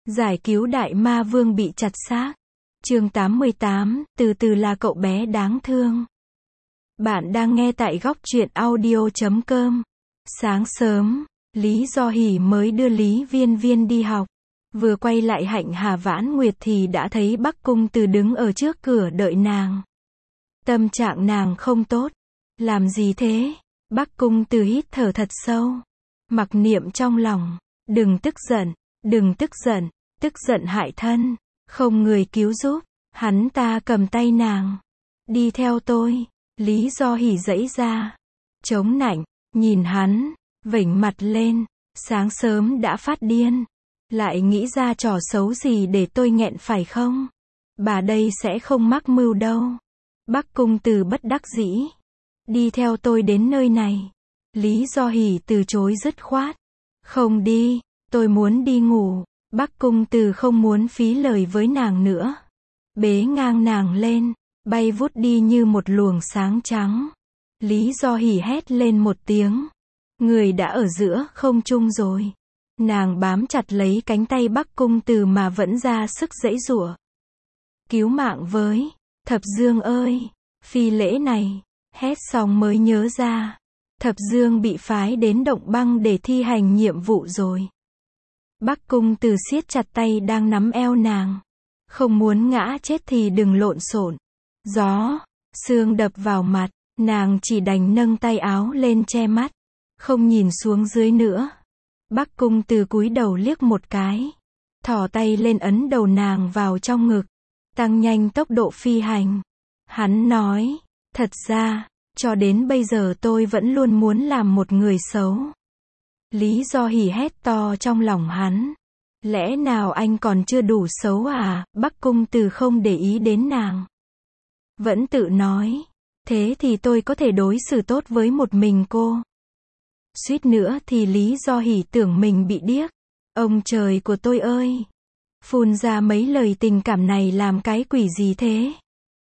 Giải cứu đại ma vương bị chặt xác. Chương 88, từ từ là cậu bé đáng thương. Bạn đang nghe tại góc truyện audio.com. Sáng sớm, Lý Do Hỷ mới đưa Lý Viên Viên đi học. Vừa quay lại Hạnh Hà Vãn Nguyệt thì đã thấy Bắc Cung Từ đứng ở trước cửa đợi nàng. Tâm trạng nàng không tốt. Làm gì thế? Bắc Cung Từ hít thở thật sâu. Mặc niệm trong lòng, đừng tức giận, đừng tức giận hại thân, không người cứu giúp. Hắn ta cầm tay nàng. Đi theo tôi. Lý Do Hỷ giãy ra. Chống nạnh, nhìn hắn, vểnh mặt lên. Sáng sớm đã phát điên. Lại nghĩ ra trò xấu gì để tôi nghẹn phải không? Bà đây sẽ không mắc mưu đâu. Bắc Cung Từ bất đắc dĩ. Đi theo tôi đến nơi này. Lý Do Hỷ từ chối dứt khoát. Không đi, tôi muốn đi ngủ. Bắc Cung Từ không muốn phí lời với nàng nữa. Bế ngang nàng lên, bay vút đi như một luồng sáng trắng. Lý Do Hỷ hét lên một tiếng. Người đã ở giữa không trung rồi. Nàng bám chặt lấy cánh tay Bắc Cung Từ mà vẫn ra sức giãy giụa. Cứu mạng với, Thập Dương ơi, phi lễ này. Hét xong mới nhớ ra. Thập Dương bị phái đến Động Băng để thi hành nhiệm vụ rồi. Bắc Cung Từ siết chặt tay đang nắm eo nàng. Không muốn ngã chết thì đừng lộn xộn. Gió, sương đập vào mặt, nàng chỉ đành nâng tay áo lên che mắt. Không nhìn xuống dưới nữa. Bắc Cung Từ cúi đầu liếc một cái. Thò tay lên ấn đầu nàng vào trong ngực. Tăng nhanh tốc độ phi hành. Hắn nói, thật ra, cho đến bây giờ tôi vẫn luôn muốn làm một người xấu. Lý Do Hỷ hét to trong lòng hắn. Lẽ nào anh còn chưa đủ xấu à? Bắc Cung Từ không để ý đến nàng. Vẫn tự nói. Thế thì tôi có thể đối xử tốt với một mình cô. Suýt nữa thì Lý Do Hỷ tưởng mình bị điếc. Ông trời của tôi ơi! Phun ra mấy lời tình cảm này làm cái quỷ gì thế?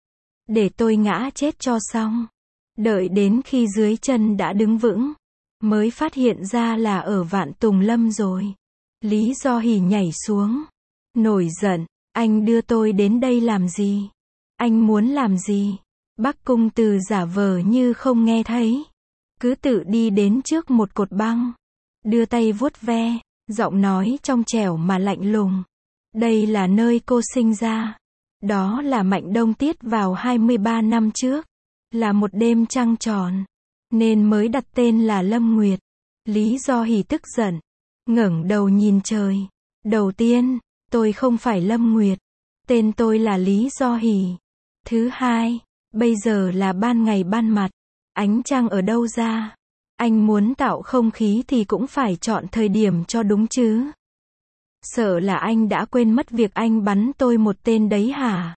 Để tôi ngã chết cho xong. Đợi đến khi dưới chân đã đứng vững, mới phát hiện ra là ở Vạn Tùng Lâm rồi. Lý Do Hỷ nhảy xuống. Nổi giận, anh đưa tôi đến đây làm gì? Anh muốn làm gì? Bắc Cung Từ giả vờ như không nghe thấy. Cứ tự đi đến trước một cột băng. Đưa tay vuốt ve, giọng nói trong trẻo mà lạnh lùng. Đây là nơi cô sinh ra. Đó là Mạnh Đông Tiết vào 23 năm trước. Là một đêm trăng tròn. Nên mới đặt tên là Lâm Nguyệt. Lý Do Hỷ tức giận. Ngẩng đầu nhìn trời. Đầu tiên, tôi không phải Lâm Nguyệt. Tên tôi là Lý Do Hỷ. Thứ hai, bây giờ là ban ngày ban mặt. Ánh trăng ở đâu ra? Anh muốn tạo không khí thì cũng phải chọn thời điểm cho đúng chứ. Sợ là anh đã quên mất việc anh bắn tôi một tên đấy hả?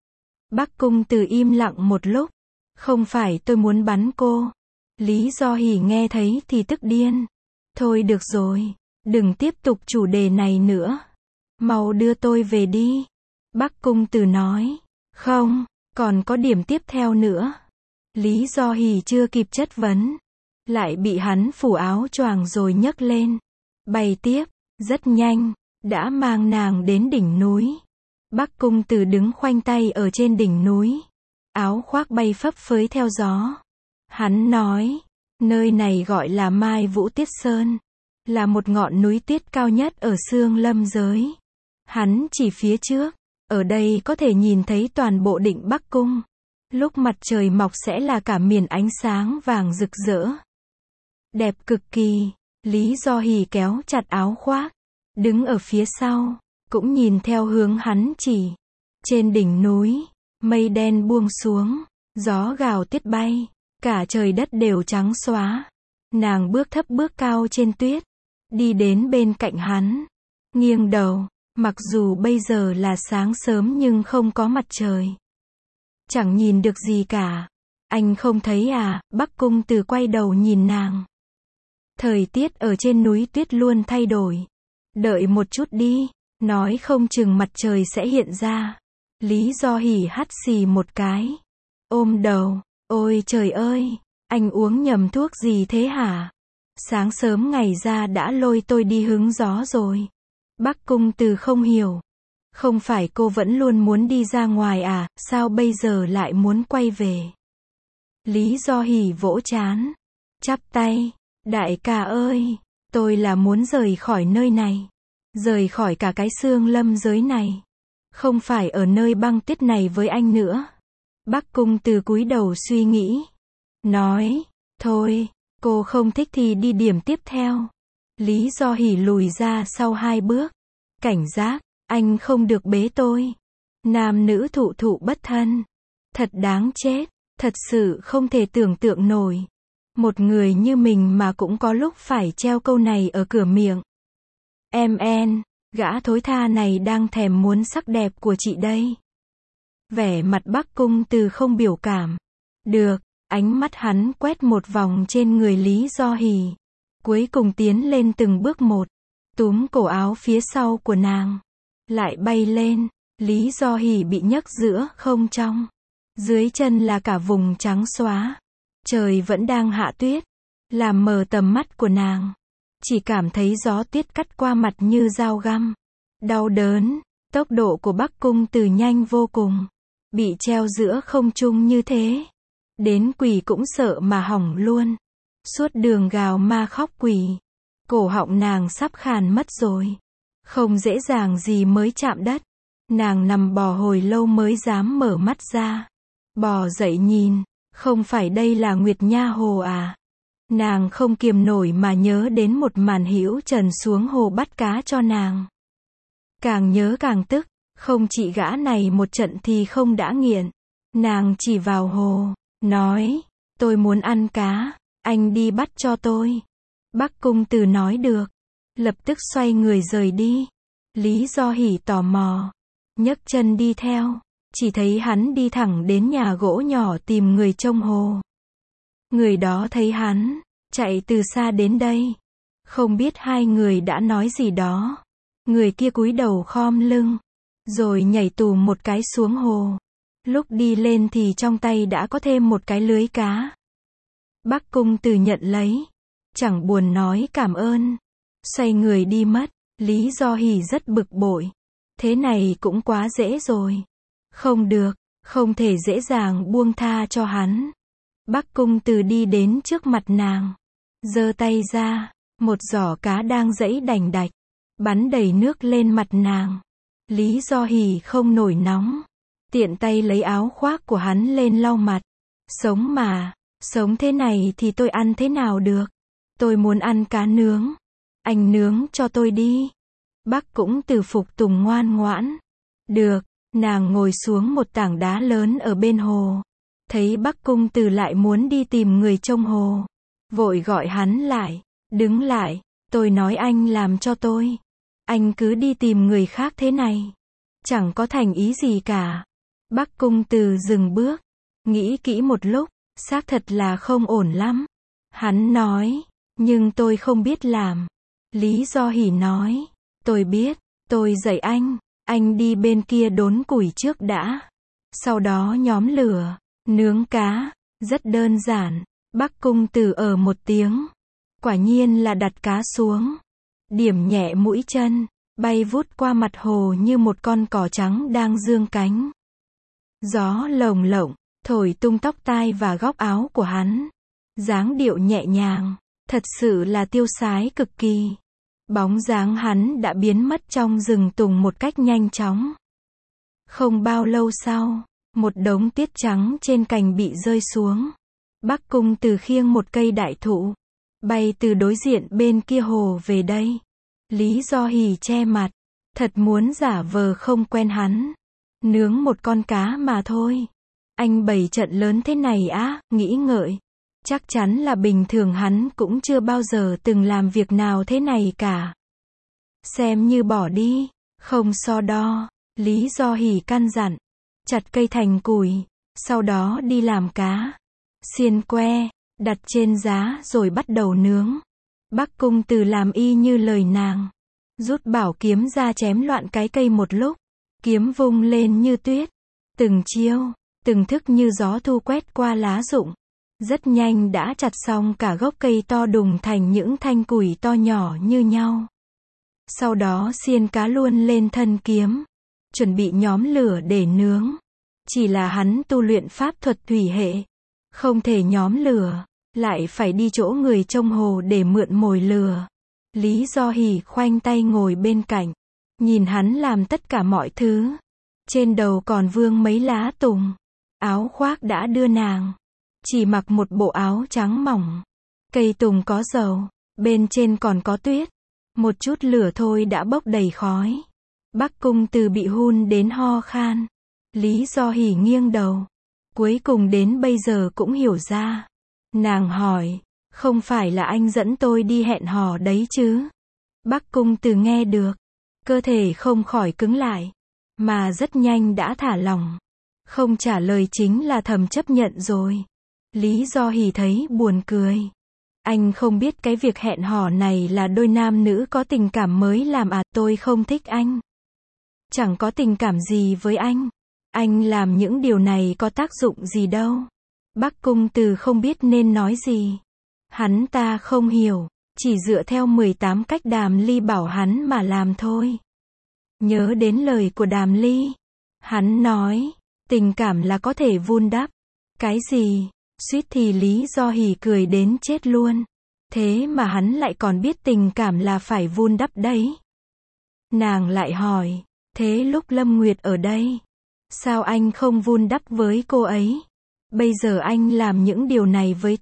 Bắc Cung Từ im lặng một lúc. Không phải tôi muốn bắn cô. Lý Do Hỷ nghe thấy thì tức điên. Thôi được rồi, đừng tiếp tục chủ đề này nữa. Mau đưa tôi về đi. Bắc Cung Từ nói. Không, còn có điểm tiếp theo nữa. Lý Do Hỷ chưa kịp chất vấn. Lại bị hắn phủ áo choàng rồi nhấc lên. Bay tiếp, rất nhanh, đã mang nàng đến đỉnh núi. Bắc Cung Từ đứng khoanh tay ở trên đỉnh núi. Áo khoác bay phấp phới theo gió. Hắn nói, nơi này gọi là Mai Vũ Tiết Sơn. Là một ngọn núi tuyết cao nhất ở Xương Lâm giới. Hắn chỉ phía trước. Ở đây có thể nhìn thấy toàn bộ Định Bắc Cung. Lúc mặt trời mọc sẽ là cả miền ánh sáng vàng rực rỡ. Đẹp cực kỳ. Lý Do Hỷ kéo chặt áo khoác. Đứng ở phía sau. Cũng nhìn theo hướng hắn chỉ. Trên đỉnh núi. Mây đen buông xuống. Gió gào tiết bay. Cả trời đất đều trắng xóa. Nàng bước thấp bước cao trên tuyết. Đi đến bên cạnh hắn. Nghiêng đầu. Mặc dù bây giờ là sáng sớm nhưng không có mặt trời. Chẳng nhìn được gì cả. Anh không thấy à? Bắc Cung Từ quay đầu nhìn nàng. Thời tiết ở trên núi tuyết luôn thay đổi. Đợi một chút đi. Nói không chừng mặt trời sẽ hiện ra. Lý Do Hỷ hắt xì một cái. Ôm đầu. Ôi trời ơi! Anh uống nhầm thuốc gì thế hả? Sáng sớm ngày ra đã lôi tôi đi hứng gió rồi. Bắc Cung Từ không hiểu. Không phải cô vẫn luôn muốn đi ra ngoài à, sao bây giờ lại muốn quay về? Lý Do Hỷ vỗ trán, chắp tay, đại ca ơi, tôi là muốn rời khỏi nơi này, rời khỏi cả cái xương lâm giới này, không phải ở nơi băng tuyết này với anh nữa. Bắc Cung Từ cúi đầu suy nghĩ, nói, thôi, cô không thích thì đi điểm tiếp theo. Lý Do Hỷ lùi ra sau 2 bước, cảnh giác, anh không được bế tôi. Nam nữ thụ thụ bất thân, thật đáng chết, thật sự không thể tưởng tượng nổi. Một người như mình mà cũng có lúc phải treo câu này ở cửa miệng. En, gã thối tha này đang thèm muốn sắc đẹp của chị đây. Vẻ mặt Bắc Cung Từ không biểu cảm. Được, ánh mắt hắn quét một vòng trên người Lý Do Hỷ. Cuối cùng tiến lên từng bước một, túm cổ áo phía sau của nàng. Lại bay lên, Lý Do Hỷ bị nhấc giữa không trung. Dưới chân là cả vùng trắng xóa. Trời vẫn đang hạ tuyết, làm mờ tầm mắt của nàng. Chỉ cảm thấy gió tuyết cắt qua mặt như dao găm. Đau đớn, tốc độ của Bắc Cung Từ nhanh vô cùng. Bị treo giữa không trung như thế. Đến quỷ cũng sợ mà hỏng luôn. Suốt đường gào ma khóc quỷ. Cổ họng nàng sắp khàn mất rồi. Không dễ dàng gì mới chạm đất. Nàng nằm bò hồi lâu mới dám mở mắt ra. Bò dậy nhìn, không phải đây là Nguyệt Nha Hồ à? Nàng không kiềm nổi mà nhớ đến một màn Hữu Trần xuống hồ bắt cá cho nàng. Càng nhớ càng tức, không chỉ gã này một trận thì không đã nghiện. Nàng chỉ vào hồ, nói, tôi muốn ăn cá, anh đi bắt cho tôi. Bắc Cung Từ nói được, lập tức xoay người rời đi. Lý Do Hỷ tò mò, nhấc chân đi theo, chỉ thấy hắn đi thẳng đến nhà gỗ nhỏ tìm người trông hồ. Người đó thấy hắn, chạy từ xa đến đây. Không biết hai người đã nói gì đó. Người kia cúi đầu khom lưng, rồi nhảy tù một cái xuống hồ. Lúc đi lên thì trong tay đã có thêm một cái lưới cá. Bắc Cung Từ nhận lấy, chẳng buồn nói cảm ơn. Xoay người đi mất. Lý Do Hỷ rất bực bội. Thế này cũng quá dễ rồi. Không được, không thể dễ dàng buông tha cho hắn. Bắc Cung Từ đi đến trước mặt nàng, giơ tay ra, một giỏ cá đang giãy đành đạch, bắn đầy nước lên mặt nàng. Lý Do Hỷ không nổi nóng, tiện tay lấy áo khoác của hắn lên lau mặt. Sống mà, sống thế này thì tôi ăn thế nào được? Tôi muốn ăn cá nướng. Anh nướng cho tôi đi. Bắc Cung Từ phục tùng ngoan ngoãn. Được, nàng ngồi xuống một tảng đá lớn ở bên hồ. Thấy Bắc Cung Từ lại muốn đi tìm người trông hồ, vội gọi hắn lại. Đứng lại, tôi nói anh làm cho tôi. Anh cứ đi tìm người khác thế này, chẳng có thành ý gì cả. Bắc Cung Từ dừng bước, nghĩ kỹ một lúc, xác thật là không ổn lắm. Hắn nói, nhưng tôi không biết làm. Lý Do Hỷ nói, tôi biết, tôi dạy anh đi bên kia đốn củi trước đã. Sau đó nhóm lửa, nướng cá, rất đơn giản. Bắc Cung Từ ở một tiếng. Quả nhiên là đặt cá xuống. Điểm nhẹ mũi chân, bay vút qua mặt hồ như một con cò trắng đang dương cánh. Gió lồng lộng, thổi tung tóc tai và góc áo của hắn. Dáng điệu nhẹ nhàng, thật sự là tiêu sái cực kỳ. Bóng dáng hắn đã biến mất trong rừng tùng một cách nhanh chóng. Không bao lâu sau, một đống tiết trắng trên cành bị rơi xuống. Bắc Cung Từ khiêng một cây đại thụ, bay từ đối diện bên kia hồ về đây. Lý Do Hỷ che mặt, thật muốn giả vờ không quen hắn. Nướng một con cá mà thôi. Anh bày trận lớn thế này á, nghĩ ngợi. Chắc chắn là bình thường hắn cũng chưa bao giờ từng làm việc nào thế này cả. Xem như bỏ đi, không so đo. Lý Do Hỷ căn dặn, chặt cây thành củi, sau đó đi làm cá. Xiên que, đặt trên giá rồi bắt đầu nướng. Bắc Cung Từ làm y như lời nàng. Rút bảo kiếm ra chém loạn cái cây một lúc. Kiếm vung lên như tuyết. Từng chiêu, từng thức như gió thu quét qua lá rụng. Rất nhanh đã chặt xong cả gốc cây to đùng thành những thanh củi to nhỏ như nhau. Sau đó xiên cá luôn lên thân kiếm, chuẩn bị nhóm lửa để nướng. Chỉ là hắn tu luyện pháp thuật thủy hệ, không thể nhóm lửa, lại phải đi chỗ người trông hồ để mượn mồi lửa. Lý Do Hỷ khoanh tay ngồi bên cạnh, nhìn hắn làm tất cả mọi thứ. Trên đầu còn vương mấy lá tùng, áo khoác đã đưa nàng, chỉ mặc một bộ áo trắng mỏng. Cây tùng có dầu, bên trên còn có tuyết, một chút lửa thôi đã bốc đầy khói. Bắc Cung Từ bị hun đến ho khan. Lý Do Hỷ nghiêng đầu, cuối cùng đến bây giờ cũng hiểu ra. Nàng hỏi, không phải là anh dẫn tôi đi hẹn hò đấy chứ? Bắc Cung Từ nghe được, cơ thể không khỏi cứng lại, mà rất nhanh đã thả lỏng. Không trả lời chính là thầm chấp nhận rồi. Lý Do Hỷ thấy buồn cười. Anh không biết cái việc hẹn hò này là đôi nam nữ có tình cảm mới làm à? Tôi không thích anh, chẳng có tình cảm gì với anh. Anh làm những điều này có tác dụng gì đâu. Bắc Cung Từ không biết nên nói gì. Hắn ta không hiểu, chỉ dựa theo 18 cách Đàm Ly bảo hắn mà làm thôi. Nhớ đến lời của Đàm Ly, hắn nói, tình cảm là có thể vun đắp. Cái gì? Suýt thì Lý Do Hỷ cười đến chết luôn. Thế mà hắn lại còn biết tình cảm là phải vun đắp đấy. Nàng lại hỏi, thế lúc Lâm Nguyệt ở đây, sao anh không vun đắp với cô ấy? Bây giờ anh làm những điều này với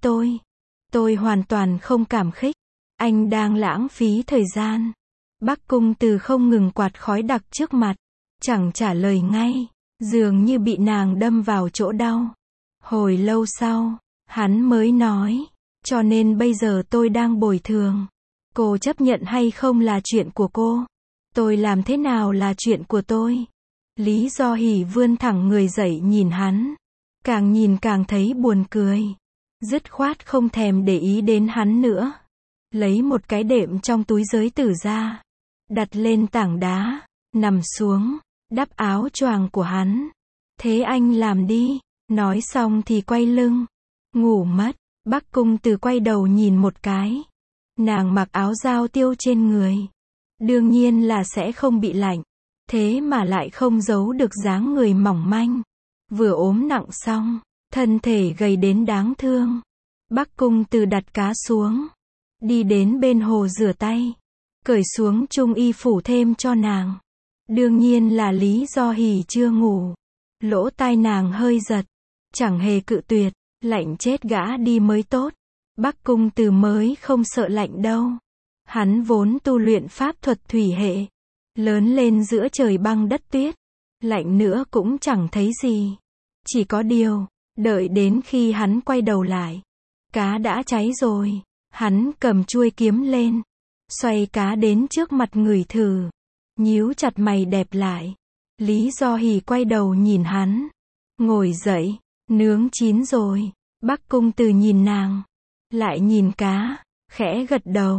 tôi hoàn toàn không cảm kích. Anh đang lãng phí thời gian. Bắc Cung Từ không ngừng quạt khói đặc trước mặt, chẳng trả lời ngay, dường như bị nàng đâm vào chỗ đau. Hồi lâu sau, hắn mới nói, cho nên bây giờ tôi đang bồi thường. Cô chấp nhận hay không là chuyện của cô. Tôi làm thế nào là chuyện của tôi. Lý Do Hỷ vươn thẳng người dậy nhìn hắn. Càng nhìn càng thấy buồn cười. Dứt khoát không thèm để ý đến hắn nữa. Lấy một cái đệm trong túi giới tử ra, đặt lên tảng đá, nằm xuống, đắp áo choàng của hắn. Thế anh làm đi. Nói xong thì quay lưng, ngủ mất. Bắc Cung Từ quay đầu nhìn một cái. Nàng mặc áo dao tiêu trên người, đương nhiên là sẽ không bị lạnh. Thế mà lại không giấu được dáng người mỏng manh. Vừa ốm nặng xong, thân thể gầy đến đáng thương. Bắc Cung Từ đặt cá xuống, đi đến bên hồ rửa tay, cởi xuống trung y phủ thêm cho nàng. Đương nhiên là Lý Do Hỷ chưa ngủ. Lỗ tai nàng hơi giật, chẳng hề cự tuyệt, lạnh chết gã đi mới tốt. Bắc Cung Từ mới không sợ lạnh đâu. Hắn vốn tu luyện pháp thuật thủy hệ, lớn lên giữa trời băng đất tuyết, lạnh nữa cũng chẳng thấy gì. Chỉ có điều, đợi đến khi hắn quay đầu lại, cá đã cháy rồi. Hắn cầm chuôi kiếm lên, xoay cá đến trước mặt người thử, nhíu chặt mày đẹp lại. Lý Do Hỷ quay đầu nhìn hắn, ngồi dậy, nướng chín rồi. Bắc Cung Từ nhìn nàng, lại nhìn cá, khẽ gật đầu.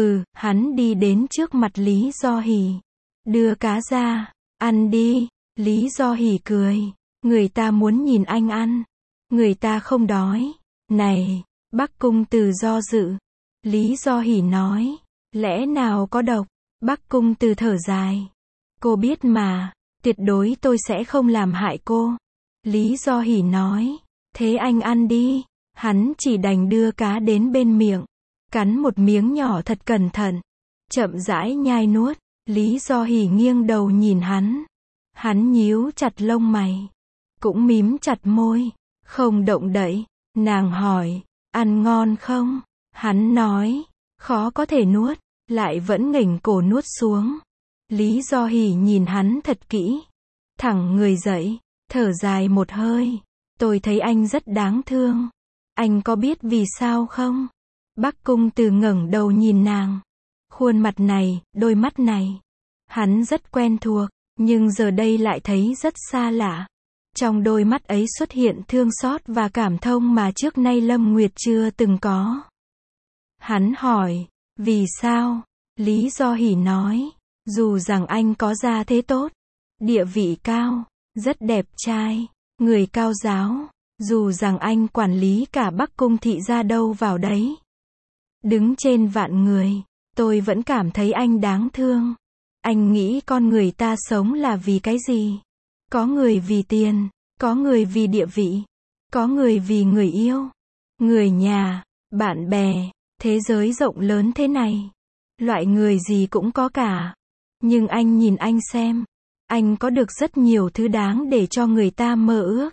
Hắn đi đến trước mặt Lý Do Hỷ, đưa cá ra, ăn đi. Lý Do Hỷ cười, người ta muốn nhìn anh ăn, người ta không đói. Này, Bắc Cung Từ do dự. Lý Do Hỷ nói, lẽ nào có độc? Bắc Cung Từ thở dài, cô biết mà, tuyệt đối tôi sẽ không làm hại cô. Lý Do Hỷ nói, thế anh ăn đi. Hắn chỉ đành đưa cá đến bên miệng, cắn một miếng nhỏ thật cẩn thận, chậm rãi nhai nuốt. Lý Do Hỷ nghiêng đầu nhìn hắn. Hắn nhíu chặt lông mày, cũng mím chặt môi, không động đậy. Nàng hỏi, ăn ngon không? Hắn nói, khó có thể nuốt, lại vẫn nghỉnh cổ nuốt xuống. Lý Do Hỷ nhìn hắn thật kỹ, thẳng người dậy, thở dài một hơi. Tôi thấy anh rất đáng thương. Anh có biết vì sao không? Bắc Cung Từ ngẩng đầu nhìn nàng. Khuôn mặt này, đôi mắt này, hắn rất quen thuộc, nhưng giờ đây lại thấy rất xa lạ. Trong đôi mắt ấy xuất hiện thương xót và cảm thông mà trước nay Lâm Nguyệt chưa từng có. Hắn hỏi, vì sao? Lý Do Hỷ nói, dù rằng anh có gia thế tốt, địa vị cao, rất đẹp trai, người cao giáo, dù rằng anh quản lý cả Bắc Cung thị gia đâu vào đấy, đứng trên vạn người, Tôi vẫn cảm thấy anh đáng thương. Anh nghĩ con người ta sống là vì cái gì? Có người vì tiền, có người vì địa vị, có người vì người yêu, người nhà, bạn bè, thế giới rộng lớn thế này. Loại người gì cũng có cả. Nhưng anh nhìn anh xem. Anh có được rất nhiều thứ đáng để cho người ta mơ ước.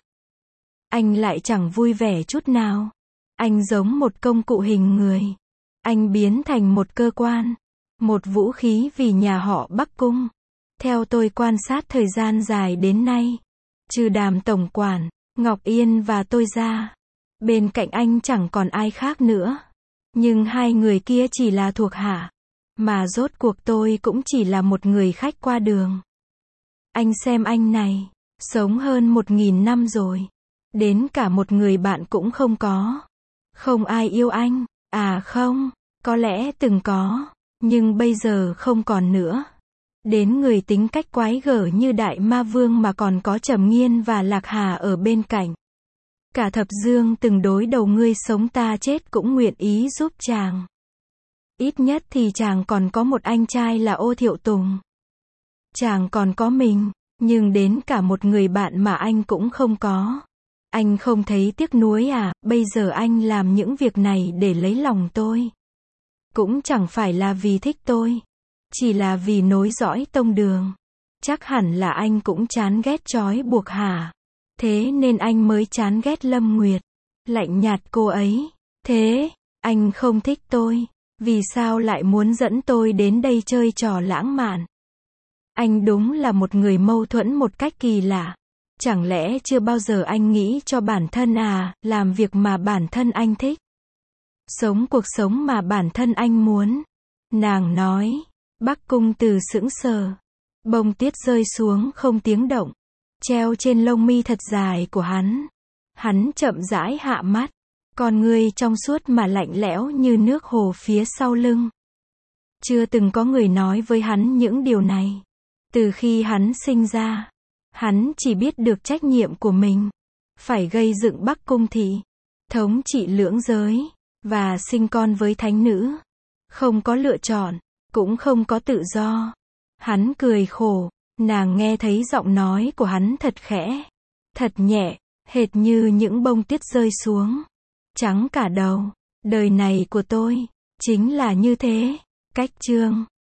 Anh lại chẳng vui vẻ chút nào. Anh giống một công cụ hình người. Anh biến thành một cơ quan, một vũ khí vì nhà họ Bắc Cung. Theo tôi quan sát thời gian dài đến nay, trừ Đàm tổng quản, Ngọc Yên và tôi ra, bên cạnh anh chẳng còn ai khác nữa. Nhưng hai người kia chỉ là thuộc hạ, mà rốt cuộc tôi cũng chỉ là một người khách qua đường. Anh xem anh này, sống hơn 1000 năm rồi, đến cả một người bạn cũng không có. Không ai yêu anh, à không, có lẽ từng có, nhưng bây giờ không còn nữa. Đến người tính cách quái gở như Đại Ma Vương mà còn có Trầm Nghiên và Lạc Hà ở bên cạnh. Cả thập dương từng đối đầu ngươi sống ta chết cũng nguyện ý giúp chàng. Ít nhất thì chàng còn có một anh trai là Ô Thiệu Tùng. Chàng còn có mình, nhưng đến cả một người bạn mà anh cũng không có. Anh không thấy tiếc nuối à? Bây giờ anh làm những việc này để lấy lòng tôi. Cũng chẳng phải là vì thích tôi, chỉ là vì nối dõi tông đường. Chắc hẳn là anh cũng chán ghét trói buộc hả? Thế nên anh mới chán ghét Lâm Nguyệt. Lạnh nhạt cô ấy. Thế, anh không thích tôi, vì sao lại muốn dẫn tôi đến đây chơi trò lãng mạn? Anh đúng là một người mâu thuẫn một cách kỳ lạ. Chẳng lẽ chưa bao giờ anh nghĩ cho bản thân à, làm việc mà bản thân anh thích? Sống cuộc sống mà bản thân anh muốn. Nàng nói. Bắc Cung Từ sững sờ. Bông tuyết rơi xuống không tiếng động, treo trên lông mi thật dài của hắn. Hắn chậm rãi hạ mắt. Con ngươi trong suốt mà lạnh lẽo như nước hồ phía sau lưng. Chưa từng có người nói với hắn những điều này. Từ khi hắn sinh ra, hắn chỉ biết được trách nhiệm của mình. Phải gây dựng Bắc Cung thị, thống trị lưỡng giới, và sinh con với thánh nữ. Không có lựa chọn, cũng không có tự do. Hắn cười khổ, nàng nghe thấy giọng nói của hắn thật khẽ, thật nhẹ, hệt như những bông tuyết rơi xuống. Trắng cả đầu, đời này của tôi, chính là như thế. Cách chương